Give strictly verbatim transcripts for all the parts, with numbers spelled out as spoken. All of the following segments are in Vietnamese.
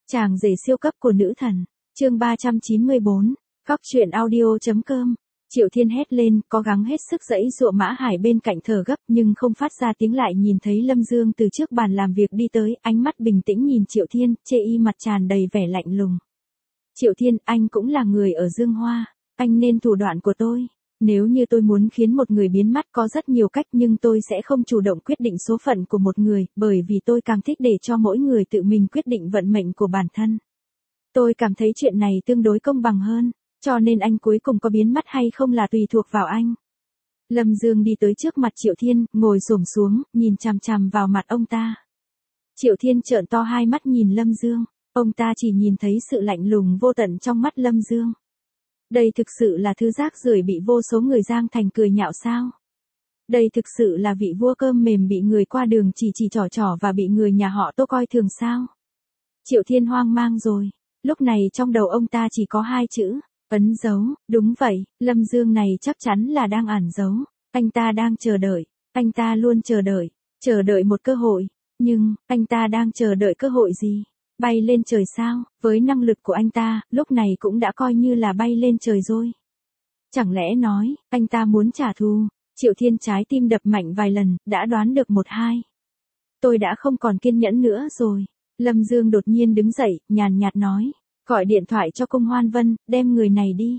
Chàng rể siêu cấp của nữ thần. Chương ba trăm chín mươi bốn. Cóc truyện audio.com. Triệu Thiên hét lên, cố gắng hết sức giãy giụa. Mã Hải bên cạnh thở gấp nhưng không phát ra tiếng, lại nhìn thấy Lâm Dương từ trước bàn làm việc đi tới, ánh mắt bình tĩnh nhìn Triệu Thiên, chê y mặt tràn đầy vẻ lạnh lùng. Triệu Thiên, anh cũng là người ở Dương Hoa, anh nên thủ đoạn của tôi. Nếu như tôi muốn khiến một người biến mất có rất nhiều cách, nhưng tôi sẽ không chủ động quyết định số phận của một người, bởi vì tôi càng thích để cho mỗi người tự mình quyết định vận mệnh của bản thân. Tôi cảm thấy chuyện này tương đối công bằng hơn, cho nên anh cuối cùng có biến mất hay không là tùy thuộc vào anh. Lâm Dương đi tới trước mặt Triệu Thiên, ngồi xổm xuống, nhìn chằm chằm vào mặt ông ta. Triệu Thiên trợn to hai mắt nhìn Lâm Dương, ông ta chỉ nhìn thấy sự lạnh lùng vô tận trong mắt Lâm Dương. Đây thực sự là thứ rác rưởi bị vô số người giang thành cười nhạo sao? Đây thực sự là vị vua cơm mềm bị người qua đường chỉ chỉ trỏ trỏ và bị người nhà họ Tô coi thường sao? Triệu Thiên hoang mang rồi, lúc này trong đầu ông ta chỉ có hai chữ, ẩn giấu. Đúng vậy, Lâm Dương này chắc chắn là đang ẩn giấu, anh ta đang chờ đợi, anh ta luôn chờ đợi, chờ đợi một cơ hội, nhưng, anh ta đang chờ đợi cơ hội gì? Bay lên trời sao? Với năng lực của anh ta, lúc này cũng đã coi như là bay lên trời rồi. Chẳng lẽ nói, anh ta muốn trả thù? Triệu Thiên trái tim đập mạnh vài lần, đã đoán được một hai. Tôi đã không còn kiên nhẫn nữa rồi. Lâm Dương đột nhiên đứng dậy, nhàn nhạt nói, gọi điện thoại cho Cung Hoan Vân, đem người này đi.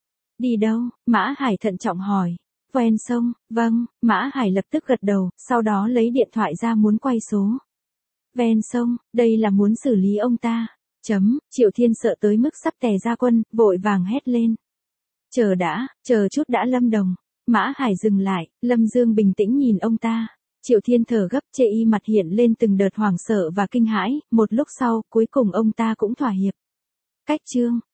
Đi đâu? Mã Hải thận trọng hỏi. Ven sông. Vâng. Mã Hải lập tức gật đầu, sau đó lấy điện thoại ra muốn quay số. Ven sông, đây là muốn xử lý ông ta. Chấm. Triệu Thiên sợ tới mức sắp tè ra quân, vội vàng hét lên. Chờ đã, chờ chút đã Lâm Đồng. Mã Hải dừng lại, Lâm Dương bình tĩnh nhìn ông ta. Triệu Thiên thở gấp, chê y mặt hiện lên từng đợt hoảng sợ và kinh hãi, một lúc sau, cuối cùng ông ta cũng thỏa hiệp. Cách chương.